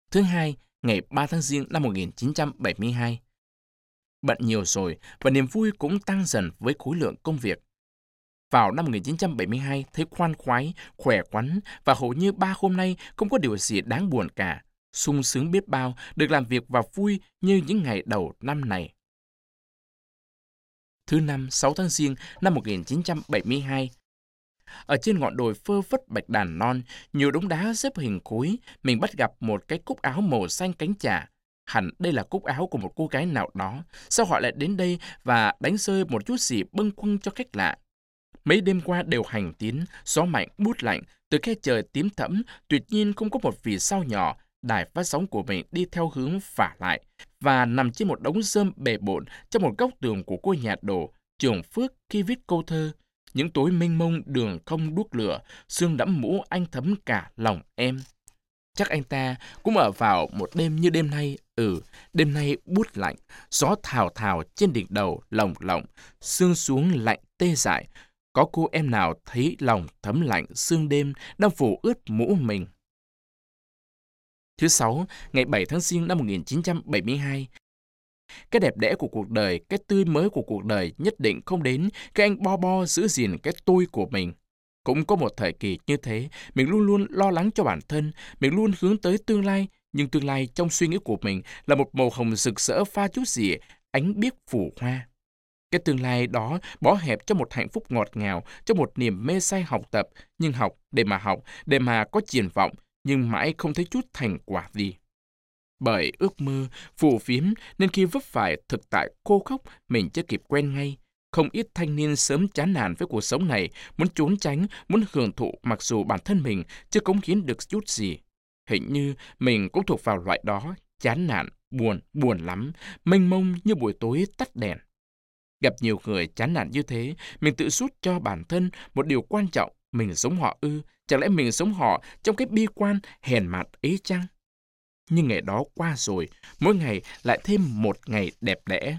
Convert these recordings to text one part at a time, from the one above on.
Thứ hai, ngày 3 tháng Giêng năm 1972. Bận nhiều rồi và niềm vui cũng tăng dần với khối lượng công việc. Vào năm 1972, thấy khoan khoái, khỏe khoắn và hầu như 3 hôm nay không có điều gì đáng buồn cả. Sung sướng biết bao được làm việc và vui như những ngày đầu năm này. Thứ năm, 6 tháng Giêng năm 1972. Ở trên ngọn đồi phơ phất bạch đàn non, nhiều đống đá xếp hình khối, mình bắt gặp một cái cúc áo màu xanh cánh chả. Hẳn đây là cúc áo của một cô gái nào đó. Sao họ lại đến đây và đánh rơi một chút gì bâng khuâng cho khách lạ? Mấy đêm qua đều hành tiến, gió mạnh, buốt lạnh, từ khe trời tím thẫm, tuyệt nhiên không có một vì sao nhỏ, đài phát sóng của mình đi theo hướng phả lại, và nằm trên một đống rơm bề bộn trong một góc tường của ngôi nhà đồ, Trường Phước khi viết câu thơ. Những tối mênh mông đường không đuốc lửa, sương đẫm mũ anh thấm cả lòng em. Chắc anh ta cũng ở vào một đêm như đêm nay. Đêm nay buốt lạnh, gió thào thào trên đỉnh đầu lồng lộng, sương xuống lạnh tê dại. Có cô em nào thấy lòng thấm lạnh sương đêm đang phủ ướt mũ mình? Thứ sáu, ngày 7 tháng Giêng năm 1972. Cái đẹp đẽ của cuộc đời, cái tươi mới của cuộc đời nhất định không đến khi anh bo bo giữ gìn cái tôi của mình. Cũng có một thời kỳ như thế, mình luôn luôn lo lắng cho bản thân, mình luôn hướng tới tương lai, nhưng tương lai trong suy nghĩ của mình là một màu hồng rực rỡ pha chút gì ánh biếc phủ hoa. Cái tương lai đó bó hẹp cho một hạnh phúc ngọt ngào, cho một niềm mê say học tập, nhưng học, để mà có triển vọng, nhưng mãi không thấy chút thành quả gì. Bởi ước mơ, phù phiếm nên khi vấp phải thực tại khô khốc, mình chưa kịp quen ngay. Không ít thanh niên sớm chán nản với cuộc sống này, muốn trốn tránh, muốn hưởng thụ mặc dù bản thân mình chưa cống hiến được chút gì. Hình như mình cũng thuộc vào loại đó, chán nản, buồn lắm, mênh mông như buổi tối tắt đèn. Gặp nhiều người chán nản như thế, mình tự sút cho bản thân một điều quan trọng, mình giống họ ư, chẳng lẽ mình giống họ trong cái bi quan hèn mạt ấy chăng? Nhưng ngày đó qua rồi, mỗi ngày lại thêm một ngày đẹp đẽ.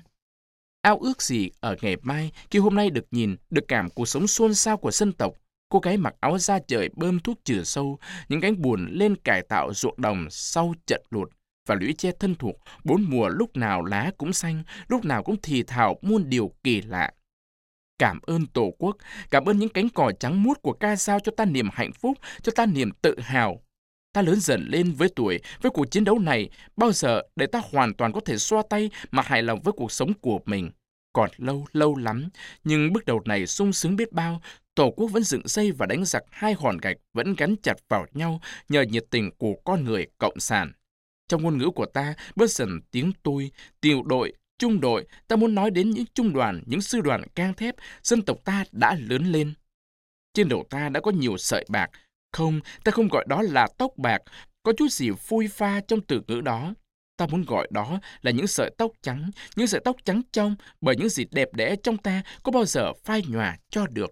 Ao ước gì ở ngày mai khi hôm nay được nhìn, được cảm cuộc sống xôn xao của dân tộc. Cô gái mặc áo da trời bơm thuốc trừ sâu, những cánh buồm lên cải tạo ruộng đồng sau trận lụt, và lũy tre thân thuộc, 4 mùa lúc nào lá cũng xanh, lúc nào cũng thì thào muôn điều kỳ lạ. Cảm ơn Tổ quốc, cảm ơn những cánh cò trắng muốt của ca dao cho ta niềm hạnh phúc, cho ta niềm tự hào. Ta lớn dần lên với tuổi, với cuộc chiến đấu này, bao giờ để ta hoàn toàn có thể xoa tay mà hài lòng với cuộc sống của mình. Còn lâu lắm, nhưng bước đầu này sung sướng biết bao, Tổ quốc vẫn dựng xây và đánh giặc hai hòn gạch vẫn gắn chặt vào nhau nhờ nhiệt tình của con người cộng sản. Trong ngôn ngữ của ta, bớt dần tiếng tôi, tiểu đội, trung đội, ta muốn nói đến những trung đoàn, những sư đoàn gang thép, dân tộc ta đã lớn lên. Trên đầu ta đã có nhiều sợi bạc. Không, ta không gọi đó là tóc bạc, có chút gì phôi pha trong từ ngữ đó. Ta muốn gọi đó là những sợi tóc trắng, những sợi tóc trắng trong, bởi những gì đẹp đẽ trong ta có bao giờ phai nhòa cho được.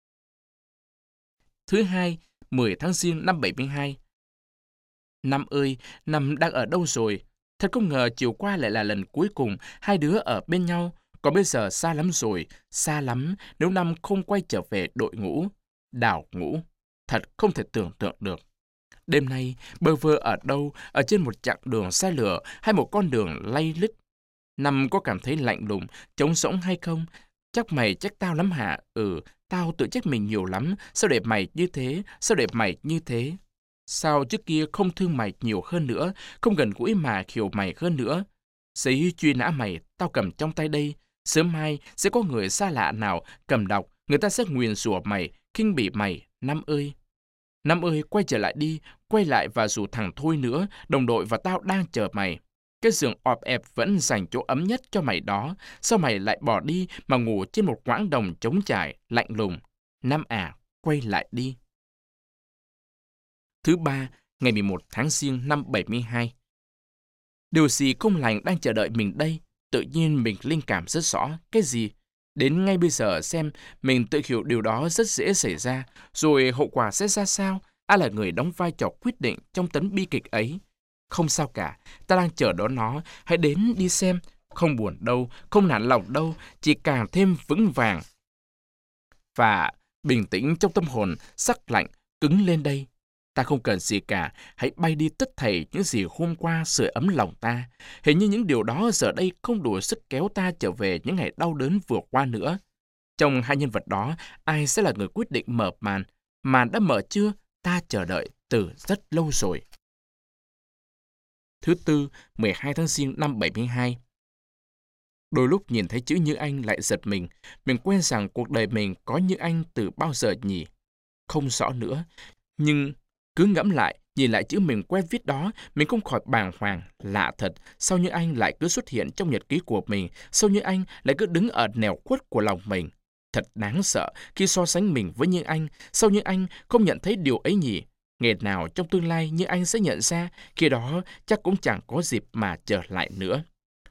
Thứ hai, 10 tháng Giêng năm 72. Năm ơi, Năm đang ở đâu rồi? Thật không ngờ chiều qua lại là lần cuối cùng hai đứa ở bên nhau, còn bây giờ xa lắm rồi, xa lắm nếu Năm không quay trở về đội ngũ, đào ngũ. Thật không thể tưởng tượng được. Đêm nay, bơ vơ ở đâu, ở trên một chặng đường xe lửa hay một con đường lay lứt? Năm có cảm thấy lạnh lùng, trống rỗng hay không? Chắc mày trách tao lắm hả? Tao tự trách mình nhiều lắm. Sao để mày như thế? Sao để mày như thế? Sao trước kia không thương mày nhiều hơn nữa, không gần gũi mà hiểu mày hơn nữa? Giấy truy nã mày, tao cầm trong tay đây. Sớm mai sẽ có người xa lạ nào cầm đọc, người ta sẽ nguyền rủa mày, khinh bỉ mày, Năm ơi. Năm ơi, quay trở lại đi, quay lại và rủ thằng Thôi nữa, đồng đội và tao đang chờ mày. Cái giường ọp ẹp vẫn dành chỗ ấm nhất cho mày đó. Sao mày lại bỏ đi mà ngủ trên một quãng đồng trống trải, lạnh lùng? Năm à, quay lại đi. Thứ ba, ngày 11 tháng Giêng năm 72. Điều gì không lành đang chờ đợi mình đây? Tự nhiên mình linh cảm rất rõ. Cái gì? Đến ngay bây giờ xem mình tự hiểu điều đó rất dễ xảy ra, rồi hậu quả sẽ ra sao? Ai là người đóng vai trò quyết định trong tấn bi kịch ấy? Không sao cả, ta đang chờ đón nó, hãy đến đi xem. Không buồn đâu, không nản lòng đâu, chỉ càng thêm vững vàng và bình tĩnh trong tâm hồn, sắc lạnh, cứng lên đây. Ta không cần gì cả, hãy bay đi tất thảy những gì hôm qua sưởi ấm lòng ta. Hình như những điều đó giờ đây không đủ sức kéo ta trở về những ngày đau đớn vừa qua nữa. Trong hai nhân vật đó, ai sẽ là người quyết định mở màn? Màn đã mở chưa? Ta chờ đợi từ rất lâu rồi. Thứ Tư, 12 tháng Giêng năm 72. Đôi lúc nhìn thấy chữ Như Anh lại giật mình. Mình quen rằng cuộc đời mình có Như Anh từ bao giờ nhỉ? Không rõ nữa. Nhưng cứ ngẫm lại, nhìn lại chữ mình quen viết đó, mình không khỏi bàng hoàng. Lạ thật, sao Như Anh lại cứ xuất hiện trong nhật ký của mình? Sao Như Anh lại cứ đứng ở nẻo khuất của lòng mình? Thật đáng sợ khi so sánh mình với Như Anh. Sao Như Anh không nhận thấy điều ấy nhỉ? Ngày nào trong tương lai Như Anh sẽ nhận ra, khi đó chắc cũng chẳng có dịp mà trở lại nữa.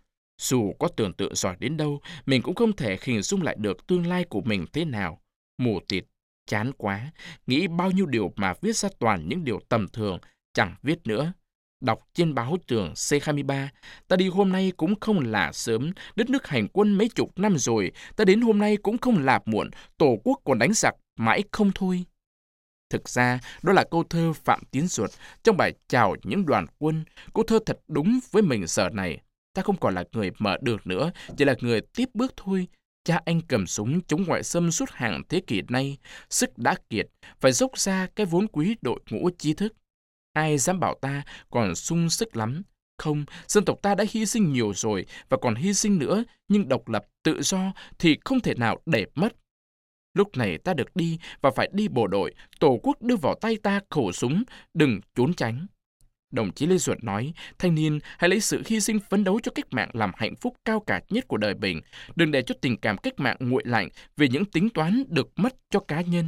Dù có tưởng tượng giỏi đến đâu, mình cũng không thể hình dung lại được tương lai của mình thế nào. Mù tịt, chán quá, nghĩ bao nhiêu điều mà viết ra toàn những điều tầm thường, chẳng viết nữa. Đọc trên báo tường C23, ta đi hôm nay cũng không là sớm, đất nước hành quân mấy chục năm rồi, ta đến hôm nay cũng không là muộn, tổ quốc còn đánh giặc, mãi không thôi. Thực ra, đó là câu thơ Phạm Tiến Duật trong bài Chào những đoàn quân. Câu thơ thật đúng với mình giờ này. Ta không còn là người mở đường nữa, chỉ là người tiếp bước thôi. Cha anh cầm súng chống ngoại xâm suốt hàng thế kỷ nay, sức đã kiệt, phải dốc ra cái vốn quý đội ngũ trí thức. Ai dám bảo ta còn sung sức lắm? Không, dân tộc ta đã hy sinh nhiều rồi và còn hy sinh nữa, nhưng độc lập, tự do thì không thể nào để mất. Lúc này ta được đi và phải đi bộ đội, Tổ quốc đưa vào tay ta khẩu súng, đừng trốn tránh. Đồng chí Lê Duật nói, thanh niên hãy lấy sự hy sinh phấn đấu cho cách mạng làm hạnh phúc cao cả nhất của đời mình. Đừng để cho tình cảm cách mạng nguội lạnh vì những tính toán được mất cho cá nhân.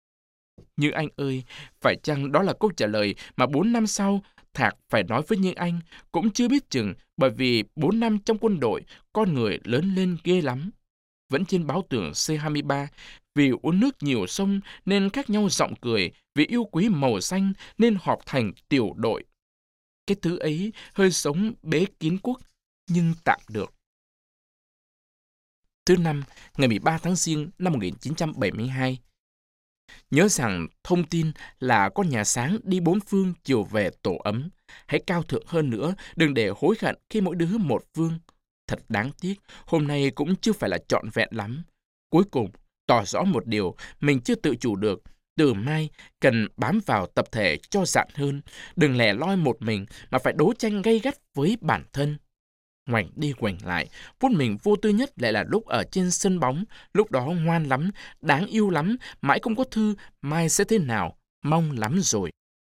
Như Anh ơi, phải chăng đó là câu trả lời mà 4 năm sau Thạc phải nói với Như Anh? Cũng chưa biết chừng, bởi vì 4 năm trong quân đội, con người lớn lên ghê lắm. Vẫn trên báo tường C23, vì uống nước nhiều sông nên khác nhau giọng cười, vì yêu quý màu xanh nên họp thành tiểu đội. Cái thứ ấy hơi sống bế kín quốc, nhưng tạm được. Thứ năm, ngày 13 tháng Giêng năm 1972. Nhớ rằng thông tin là con nhà sáng đi bốn phương chiều về tổ ấm. Hãy cao thượng hơn nữa, đừng để hối hận khi mỗi đứa một phương. Thật đáng tiếc, hôm nay cũng chưa phải là trọn vẹn lắm. Cuối cùng, tỏ rõ một điều mình chưa tự chủ được. Từ mai, cần bám vào tập thể cho dạn hơn. Đừng lẻ loi một mình mà phải đấu tranh gay gắt với bản thân. Ngoảnh đi ngoảnh lại, phút mình vô tư nhất lại là lúc ở trên sân bóng. Lúc đó ngoan lắm, đáng yêu lắm, mãi không có thư, mai sẽ thế nào, mong lắm rồi.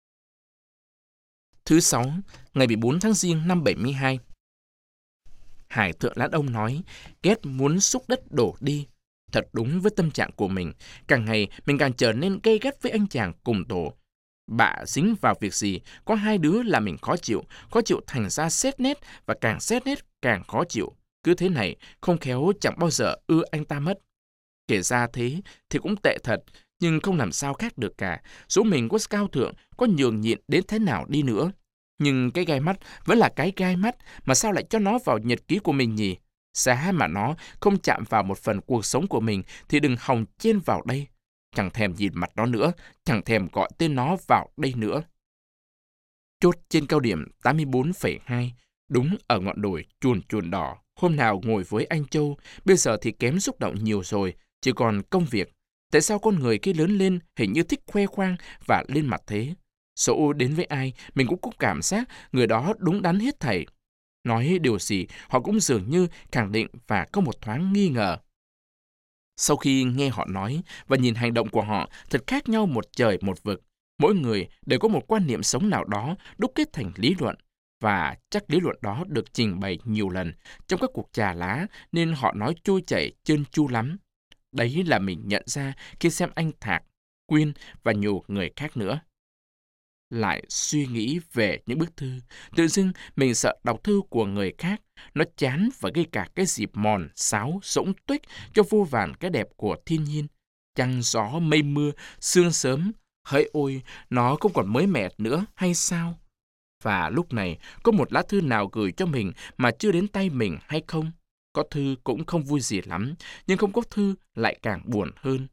Thứ sáu, ngày 14 tháng Giêng năm 72. Hải thượng Lãn Ông nói, ghét muốn xúc đất đổ đi. Thật đúng với tâm trạng của mình, càng ngày mình càng trở nên gay gắt với anh chàng cùng tổ. Bạ dính vào việc gì, có hai đứa là mình khó chịu thành ra xét nét và càng xét nét càng khó chịu. Cứ thế này, không khéo chẳng bao giờ ưa anh ta mất. Kể ra thế thì cũng tệ thật, nhưng không làm sao khác được cả. Số mình có cao thượng, có nhường nhịn đến thế nào đi nữa. Nhưng cái gai mắt vẫn là cái gai mắt, mà sao lại cho nó vào nhật ký của mình nhỉ? Giá mà nó không chạm vào một phần cuộc sống của mình thì đừng hòng chen vào đây. Chẳng thèm nhìn mặt nó nữa, chẳng thèm gọi tên nó vào đây nữa. Chốt trên cao điểm 84,2, đúng ở ngọn đồi chuồn chuồn đỏ. Hôm nào ngồi với anh Châu, bây giờ thì kém xúc động nhiều rồi, chỉ còn công việc. Tại sao con người khi lớn lên hình như thích khoe khoang và lên mặt thế? Dẫu đến với ai, mình cũng có cảm giác người đó đúng đắn hết thảy. Nói điều gì, họ cũng dường như khẳng định và có một thoáng nghi ngờ. Sau khi nghe họ nói và nhìn hành động của họ thật khác nhau một trời một vực, mỗi người đều có một quan niệm sống nào đó đúc kết thành lý luận, và chắc lý luận đó được trình bày nhiều lần trong các cuộc trà lá nên họ nói trôi chảy trơn tru lắm. Đấy là mình nhận ra khi xem anh Thạc, Quyên và nhiều người khác nữa. Lại suy nghĩ về những bức thư, tự dưng mình sợ đọc thư của người khác, nó chán và gây cả cái dịp mòn, sáo, rỗng tuếch cho vô vàn cái đẹp của thiên nhiên. Trăng gió, mây mưa, sương sớm, hỡi ôi, nó không còn mới mẻ nữa hay sao? Và lúc này, có một lá thư nào gửi cho mình mà chưa đến tay mình hay không? Có thư cũng không vui gì lắm, nhưng không có thư lại càng buồn hơn.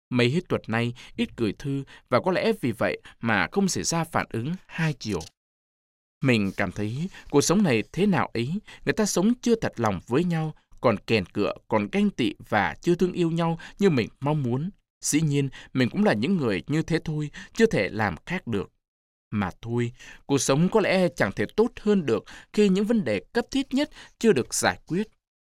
Mấy tuần nay ít gửi thư và có lẽ vì vậy mà không xảy ra phản ứng hai chiều. Mình cảm thấy cuộc sống này thế nào ấy, người ta sống chưa thật lòng với nhau, còn kèn cựa, còn ganh tị và chưa thương yêu nhau như mình mong muốn. Dĩ nhiên, mình cũng là những người như thế thôi, chưa thể làm khác được. Mà thôi, cuộc sống có lẽ chẳng thể tốt hơn được khi những vấn đề cấp thiết nhất chưa được giải quyết.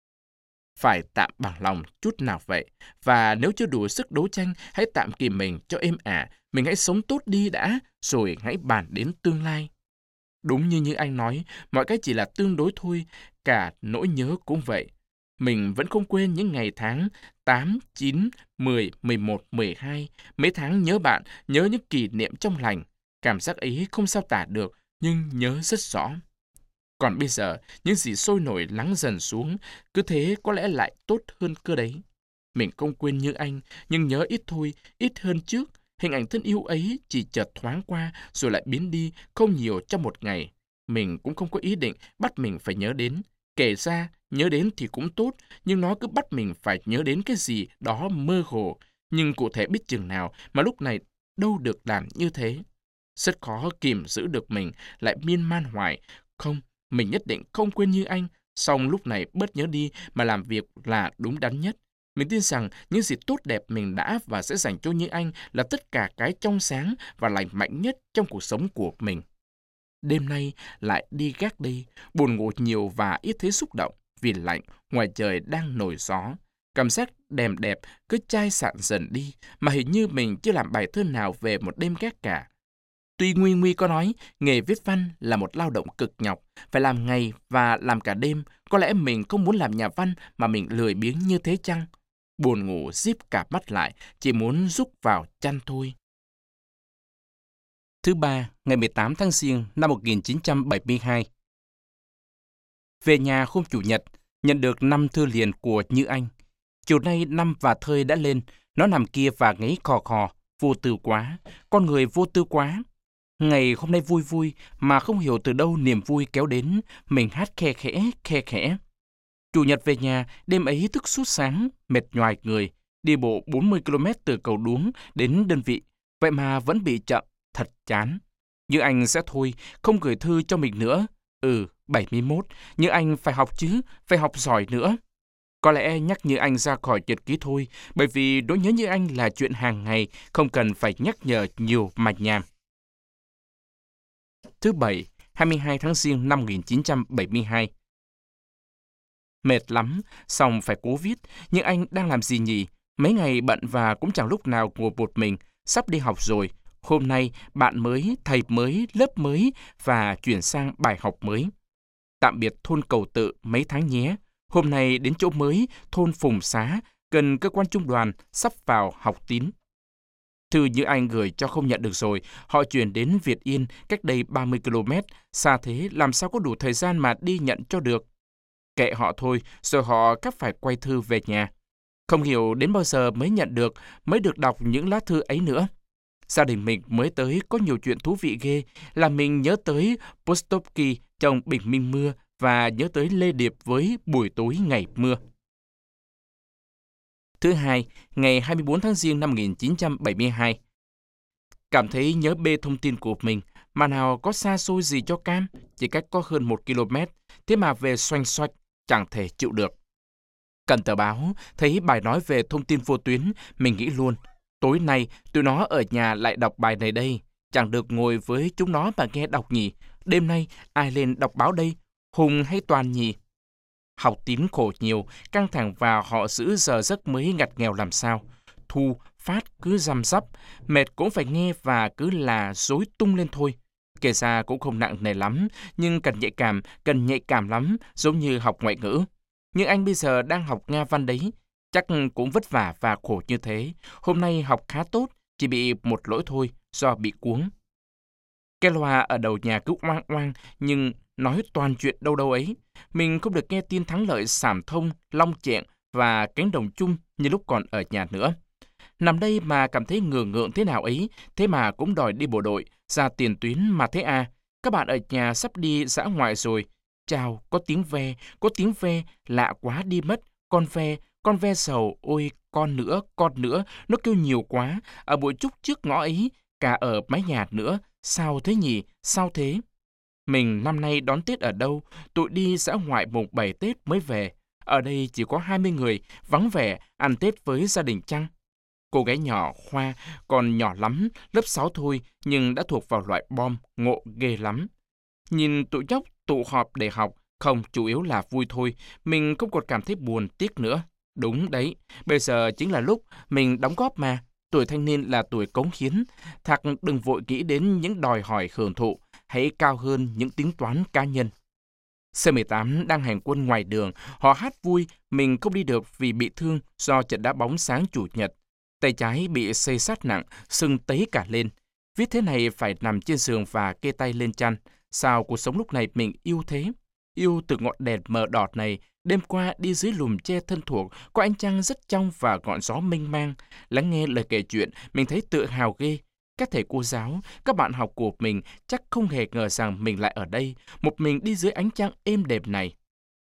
Phải tạm bằng lòng chút nào vậy, và nếu chưa đủ sức đấu tranh, hãy tạm kìm mình cho êm ả, mình hãy sống tốt đi đã, rồi hãy bàn đến tương lai. Đúng như anh nói, mọi cái chỉ là tương đối thôi, cả nỗi nhớ cũng vậy. Mình vẫn không quên những ngày tháng 8, 9, 10, 11, 12, mấy tháng nhớ bạn, nhớ những kỷ niệm trong lành. Cảm giác ấy không sao tả được, nhưng nhớ rất rõ. Còn bây giờ, những gì sôi nổi lắng dần xuống, cứ thế có lẽ lại tốt hơn cơ đấy. Mình không quên như anh, nhưng nhớ ít thôi, ít hơn trước. Hình ảnh thân yêu ấy chỉ chợt thoáng qua rồi lại biến đi, không nhiều trong một ngày. Mình cũng không có ý định bắt mình phải nhớ đến. Kể ra, nhớ đến thì cũng tốt, nhưng nó cứ bắt mình phải nhớ đến cái gì đó mơ hồ. Nhưng cụ thể biết chừng nào mà lúc này đâu được làm như thế. Rất khó kìm giữ được mình, lại miên man hoài. Không, mình nhất định không quên như anh, song lúc này bớt nhớ đi mà làm việc là đúng đắn nhất. Mình tin rằng những gì tốt đẹp mình đã và sẽ dành cho Như Anh là tất cả cái trong sáng và lành mạnh nhất trong cuộc sống của mình. Đêm nay lại đi gác đi, buồn ngủ nhiều và ít thấy xúc động vì lạnh, ngoài trời đang nổi gió. Cảm giác đềm đẹp cứ chai sạn dần đi mà hình như mình chưa làm bài thơ nào về một đêm gác cả. Tuy Nguy có nói nghề viết văn là một lao động cực nhọc, phải làm ngày và làm cả đêm, có lẽ mình không muốn làm nhà văn mà mình lười biếng như thế chăng? Buồn ngủ díp cả mắt lại, chỉ muốn rúc vào chăn thôi. Thứ ba, ngày 18 tháng Giêng năm 1972. Về nhà hôm Chủ nhật, nhận được 5 thư liền của Như Anh. Chiều nay Năm và Thơi đã lên, nó nằm kia và ngáy khò khò, vô tư quá, con người vô tư quá. Ngày hôm nay vui vui mà không hiểu từ đâu niềm vui kéo đến, mình hát khe khẽ. Chủ nhật về nhà, đêm ấy thức suốt sáng, mệt nhoài người, đi bộ 40 km từ cầu Đuống đến đơn vị, vậy mà vẫn bị chậm, thật chán. Như Anh sẽ thôi, không gửi thư cho mình nữa. 71, Như Anh phải học chứ, phải học giỏi nữa. Có lẽ nhắc Như Anh ra khỏi nhật ký thôi, bởi vì nỗi nhớ Như Anh là chuyện hàng ngày, không cần phải nhắc nhở nhiều mà nhàm. Thứ Bảy, 22 tháng Giêng năm 1972. Mệt lắm, xong phải cố viết, nhưng anh đang làm gì nhỉ? Mấy ngày bận và cũng chẳng lúc nào ngồi một mình, sắp đi học rồi. Hôm nay, bạn mới, thầy mới, lớp mới và chuyển sang bài học mới. Tạm biệt thôn Cầu Tự mấy tháng nhé. Hôm nay đến chỗ mới, thôn Phùng Xá, gần cơ quan trung đoàn, sắp vào học tín. Thư Như Anh gửi cho không nhận được rồi, họ chuyển đến Việt Yên cách đây 30 km, xa thế làm sao có đủ thời gian mà đi nhận cho được. Kệ họ thôi, rồi họ cắt phải quay thư về nhà. Không hiểu đến bao giờ mới nhận được, mới được đọc những lá thư ấy nữa. Gia đình mình mới tới có nhiều chuyện thú vị ghê, làm mình nhớ tới Postovsky trong Bình Minh Mưa và nhớ tới Lê Điệp với Buổi tối ngày mưa. Thứ Hai, ngày 24 tháng Giêng năm 1972. Cảm thấy nhớ bê thông tin của mình, mà nào có xa xôi gì cho cam, chỉ cách có hơn 1 km, thế mà về xoanh xoạch, chẳng thể chịu được. Cần tờ báo, thấy bài nói về thông tin vô tuyến, mình nghĩ luôn, tối nay tụi nó ở nhà lại đọc bài này đây, chẳng được ngồi với chúng nó mà nghe đọc nhỉ, đêm nay ai lên đọc báo đây, Hùng hay Toàn nhỉ? Học tín khổ nhiều, căng thẳng và họ giữ giờ giấc mới ngặt nghèo làm sao. Thu, Phát cứ răm rắp, mệt cũng phải nghe và cứ là rối tung lên thôi. Kể ra cũng không nặng nề lắm, nhưng cần nhạy cảm lắm, giống như học ngoại ngữ. Nhưng anh bây giờ đang học Nga văn đấy, chắc cũng vất vả và khổ như thế. Hôm nay học khá tốt, chỉ bị một lỗi thôi, do bị cuống. Cái loa ở đầu nhà cứ oang oang, nhưng nói toàn chuyện đâu đâu ấy. Mình không được nghe tin thắng lợi Sảm Thông, Long Chẹn và cánh đồng chung như lúc còn ở nhà nữa. Nằm đây mà cảm thấy ngượng ngượng thế nào ấy, thế mà cũng đòi đi bộ đội, ra tiền tuyến mà thế à. Các bạn ở nhà sắp đi dã ngoại rồi. Chào, có tiếng ve, lạ quá đi mất. Con ve, Con ve sầu, ôi, con nữa, nó kêu nhiều quá, ở buổi trúc trước ngõ ấy, cả ở mái nhà nữa, sao thế nhỉ, sao thế? Mình năm nay đón Tết ở đâu, tụi đi dã ngoại mùng 7 Tết mới về, ở đây chỉ có 20 người, vắng vẻ, ăn Tết với gia đình chăng? Cô gái nhỏ Khoa còn nhỏ lắm, lớp 6 thôi, nhưng đã thuộc vào loại bom, ngộ ghê lắm. Nhìn tụi nhóc tụ họp để học, không, chủ yếu là vui thôi, mình không còn cảm thấy buồn tiếc nữa. Đúng đấy, bây giờ chính là lúc mình đóng góp mà. Tuổi thanh niên là tuổi cống hiến. Thạc đừng vội nghĩ đến những đòi hỏi hưởng thụ, hãy cao hơn những tính toán cá nhân. C18 đang hành quân ngoài đường, họ hát vui, mình không đi được vì bị thương do trận đá bóng sáng chủ nhật. Tay trái bị xây sát nặng, sưng tấy cả lên. Viết thế này phải nằm trên giường và kê tay lên chăn. Sao cuộc sống lúc này mình yêu thế? Yêu từ ngọn đèn mờ đọt này, đêm qua đi dưới lùm tre thân thuộc, có ánh trăng rất trong và ngọn gió mênh mang. Lắng nghe lời kể chuyện, mình thấy tự hào ghê. Các thầy cô giáo, các bạn học của mình chắc không hề ngờ rằng mình lại ở đây, một mình đi dưới ánh trăng êm đềm này.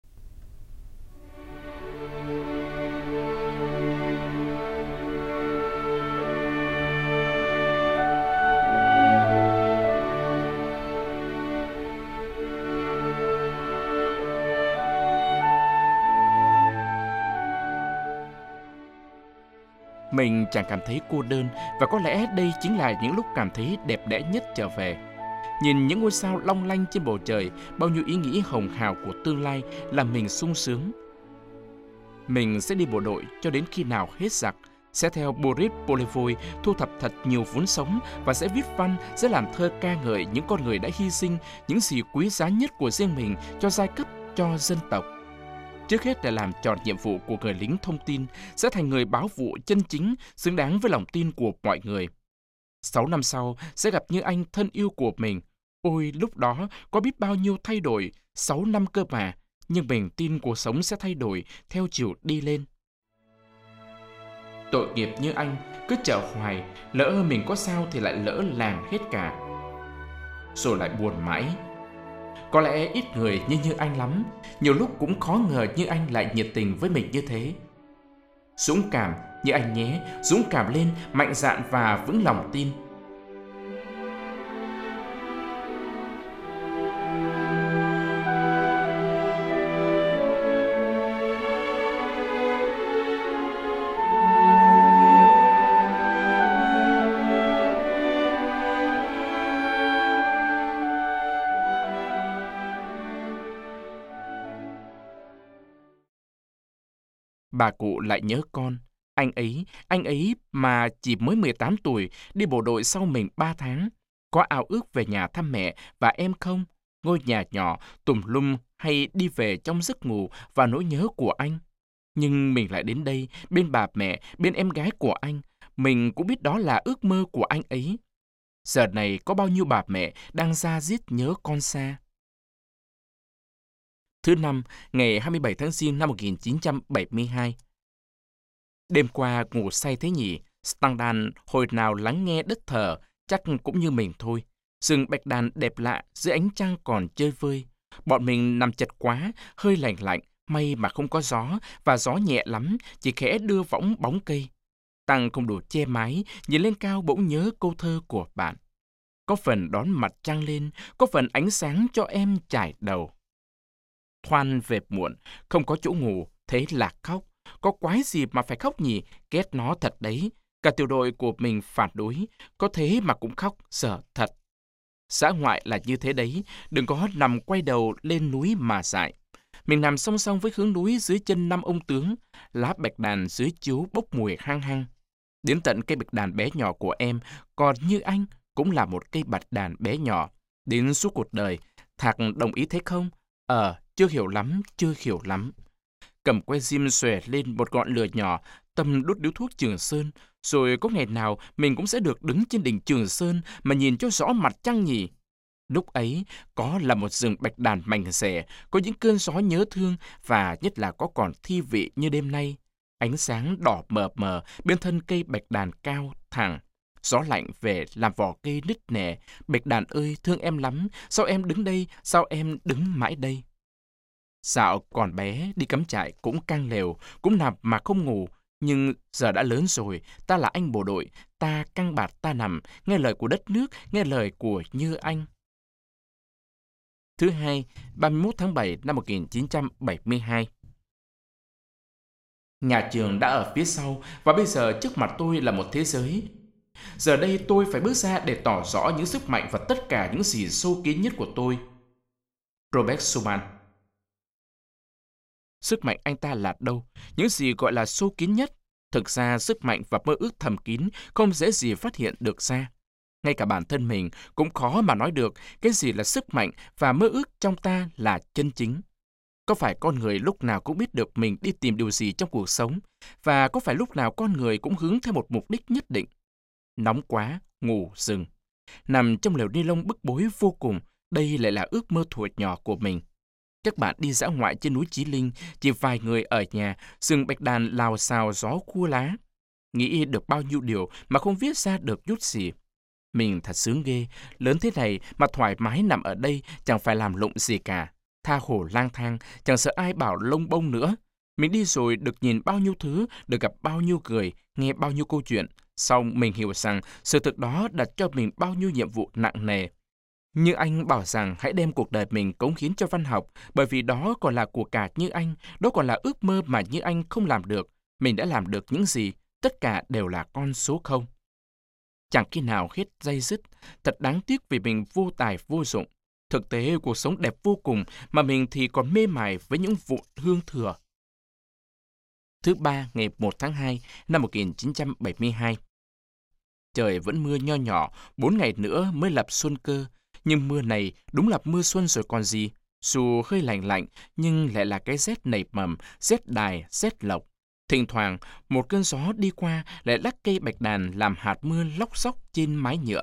Mình chẳng cảm thấy cô đơn và có lẽ đây chính là những lúc cảm thấy đẹp đẽ nhất trở về. Nhìn những ngôi sao long lanh trên bầu trời, bao nhiêu ý nghĩ hồng hào của tương lai làm mình sung sướng. Mình sẽ đi bộ đội cho đến khi nào hết giặc, sẽ theo Boris Polevoy thu thập thật nhiều vốn sống và sẽ viết văn, sẽ làm thơ ca ngợi những con người đã hy sinh những gì quý giá nhất của riêng mình cho giai cấp, cho dân tộc. Trước hết là làm tròn nhiệm vụ của người lính thông tin, sẽ thành người báo vụ chân chính, xứng đáng với lòng tin của mọi người. 6 năm sau, sẽ gặp Như Anh thân yêu của mình. Ôi, lúc đó có biết bao nhiêu thay đổi, 6 năm cơ mà, nhưng mình tin cuộc sống sẽ thay đổi theo chiều đi lên. Tội nghiệp Như Anh, cứ chờ hoài, lỡ mình có sao thì lại lỡ làng hết cả. Rồi lại buồn mãi. Có lẽ ít người như anh lắm, nhiều lúc cũng khó ngờ Như Anh lại nhiệt tình với mình như thế. Dũng cảm Như Anh nhé, dũng cảm lên, mạnh dạn và vững lòng tin. Bà cụ lại nhớ con. Anh ấy mà chỉ mới 18 tuổi, đi bộ đội sau mình 3 tháng. Có ao ước về nhà thăm mẹ và em không? Ngôi nhà nhỏ, tùm lum hay đi về trong giấc ngủ và nỗi nhớ của anh. Nhưng mình lại đến đây, bên bà mẹ, bên em gái của anh. Mình cũng biết đó là ước mơ của anh ấy. Giờ này có bao nhiêu bà mẹ đang da diết nhớ con xa. Thứ năm, ngày 27 tháng Giêng năm 1972. Đêm qua ngủ say thế nhỉ? Stendhal hồi nào lắng nghe đất thở, chắc cũng như mình thôi. Rừng bạch đàn đẹp lạ, dưới ánh trăng còn chơi vơi. Bọn mình nằm chật quá, hơi lạnh lạnh, may mà không có gió, và gió nhẹ lắm, chỉ khẽ đưa võng bóng cây. Tăng không đủ che mái, nhìn lên cao bỗng nhớ câu thơ của bạn. Có phần đón mặt trăng lên, có phần ánh sáng cho em trải đầu. Thoan về muộn, không có chỗ ngủ, thế là khóc. Có quái gì mà phải khóc nhỉ, ghét nó thật đấy. Cả tiểu đội của mình phản đối, có thế mà cũng khóc, sợ thật. Dã ngoại là như thế đấy, đừng có nằm quay đầu lên núi mà dại. Mình nằm song song với hướng núi dưới chân 5 ông tướng, lá bạch đàn dưới chiếu bốc mùi hăng hăng. Đến tận cây bạch đàn bé nhỏ của em, còn Như Anh cũng là một cây bạch đàn bé nhỏ. Đến suốt cuộc đời, Thạc đồng ý thế không? Chưa hiểu lắm. Cầm que diêm xòe lên một ngọn lửa nhỏ, Tâm đốt điếu thuốc Trường Sơn, rồi có ngày nào mình cũng sẽ được đứng trên đỉnh Trường Sơn mà nhìn cho rõ mặt trăng nhỉ? Lúc ấy, có là một rừng bạch đàn mảnh rẻ, có những cơn gió nhớ thương và nhất là có còn thi vị như đêm nay. Ánh sáng đỏ mờ mờ bên thân cây bạch đàn cao, thẳng. Gió lạnh về làm vỏ cây nứt nẻ. Bạch đàn ơi, thương em lắm, sao em đứng đây, sao em đứng mãi đây? Dạo còn bé, đi cắm trại cũng căng lều, cũng nằm mà không ngủ. Nhưng giờ đã lớn rồi, ta là anh bộ đội, ta căng bạt ta nằm, nghe lời của đất nước, nghe lời của Như Anh. Thứ hai, 31 tháng 7 năm 1972. Nhà trường đã ở phía sau và bây giờ trước mặt tôi là một thế giới. Giờ đây tôi phải bước ra để tỏ rõ những sức mạnh và tất cả những gì sâu kín nhất của tôi. Robert Schumann. Sức mạnh anh ta là đâu? Những gì gọi là sâu kín nhất? Thực ra sức mạnh và mơ ước thầm kín không dễ gì phát hiện được ra. Ngay cả bản thân mình cũng khó mà nói được cái gì là sức mạnh và mơ ước trong ta là chân chính. Có phải con người lúc nào cũng biết được mình đi tìm điều gì trong cuộc sống? Và có phải lúc nào con người cũng hướng theo một mục đích nhất định? Nóng quá, ngủ rừng. Nằm trong lều ni lông bức bối vô cùng, đây lại là ước mơ thuở nhỏ của mình. Các bạn đi dã ngoại trên núi Chí Linh, chỉ vài người ở nhà, rừng bạch đàn lào xào gió khua lá. Nghĩ được bao nhiêu điều mà không viết ra được chút gì. Mình thật sướng ghê, lớn thế này mà thoải mái nằm ở đây, chẳng phải làm lụng gì cả. Tha hồ lang thang, chẳng sợ ai bảo lông bông nữa. Mình đi rồi được nhìn bao nhiêu thứ, được gặp bao nhiêu người, nghe bao nhiêu câu chuyện. Xong mình hiểu rằng sự thực đó đặt cho mình bao nhiêu nhiệm vụ nặng nề. Như Anh bảo rằng hãy đem cuộc đời mình cống hiến cho văn học, bởi vì đó còn là của cả Như Anh, đó còn là ước mơ mà Như Anh không làm được. Mình đã làm được những gì, tất cả đều là con số không. Chẳng khi nào hết day dứt, thật đáng tiếc vì mình vô tài vô dụng. Thực tế cuộc sống đẹp vô cùng mà mình thì còn mê mải với những vụn hương thừa. Thứ ba, ngày 1 tháng 2 năm 1972. Trời vẫn mưa nho nhỏ, 4 ngày nữa mới lập xuân cơ. Nhưng mưa này đúng là mưa xuân rồi còn gì. Dù hơi lạnh lạnh, nhưng lại là cái rét nảy mầm, rét đài, rét lộc. Thỉnh thoảng, một cơn gió đi qua lại lắc cây bạch đàn làm hạt mưa lóc xóc trên mái nhựa.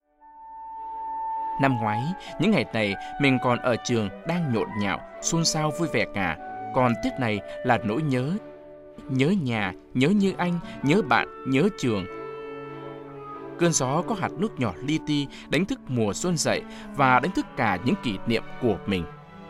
Năm ngoái, những ngày này mình còn ở trường đang nhộn nhạo, xôn xao vui vẻ cả. Còn Tết này là nỗi nhớ. Nhớ nhà, nhớ Như Anh, nhớ bạn, nhớ trường. Cơn gió có hạt nước nhỏ li ti đánh thức mùa xuân dậy và đánh thức cả những kỷ niệm của mình.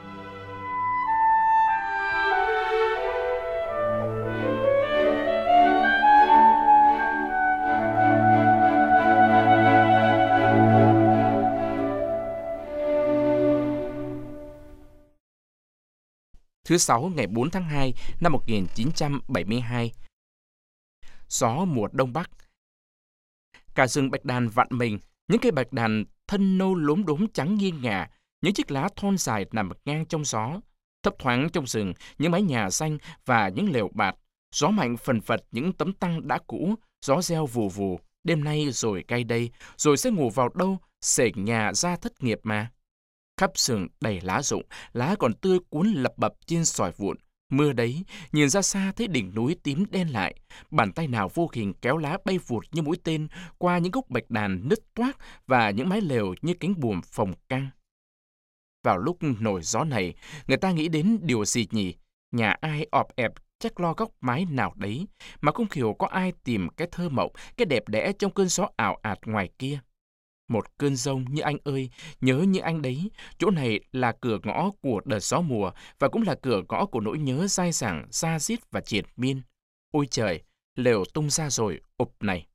Thứ Sáu ngày 4 tháng 2 năm 1972. Gió mùa Đông Bắc. Cả rừng bạch đàn vặn mình, những cây bạch đàn thân nâu lốm đốm trắng nghiêng ngả, những chiếc lá thon dài nằm ngang trong gió. Thấp thoáng trong rừng, những mái nhà xanh và những lều bạt. Gió mạnh phần phật những tấm tăng đã cũ, gió reo vù vù. Đêm nay rồi cay đây, rồi sẽ ngủ vào đâu, sểnh nhà ra thất nghiệp mà. Khắp sườn đầy lá rụng, lá còn tươi cuốn lập bập trên sỏi vụn. Mưa đấy, nhìn ra xa thấy đỉnh núi tím đen lại. Bàn tay nào vô hình kéo lá bay vụt như mũi tên qua những gốc bạch đàn nứt toác và những mái lều như cánh buồm phồng căng. Vào lúc nổi gió này, người ta nghĩ đến điều gì nhỉ? Nhà ai ọp ẹp chắc lo góc mái nào đấy, mà không hiểu có ai tìm cái thơ mộng, cái đẹp đẽ trong cơn gió ảo ạt ngoài kia. Một cơn giông Như Anh ơi, nhớ Như Anh đấy, chỗ này là cửa ngõ của đợt gió mùa và cũng là cửa ngõ của nỗi nhớ dai dẳng, da diết và triền miên. Ôi trời, lều tung ra rồi, ụp này.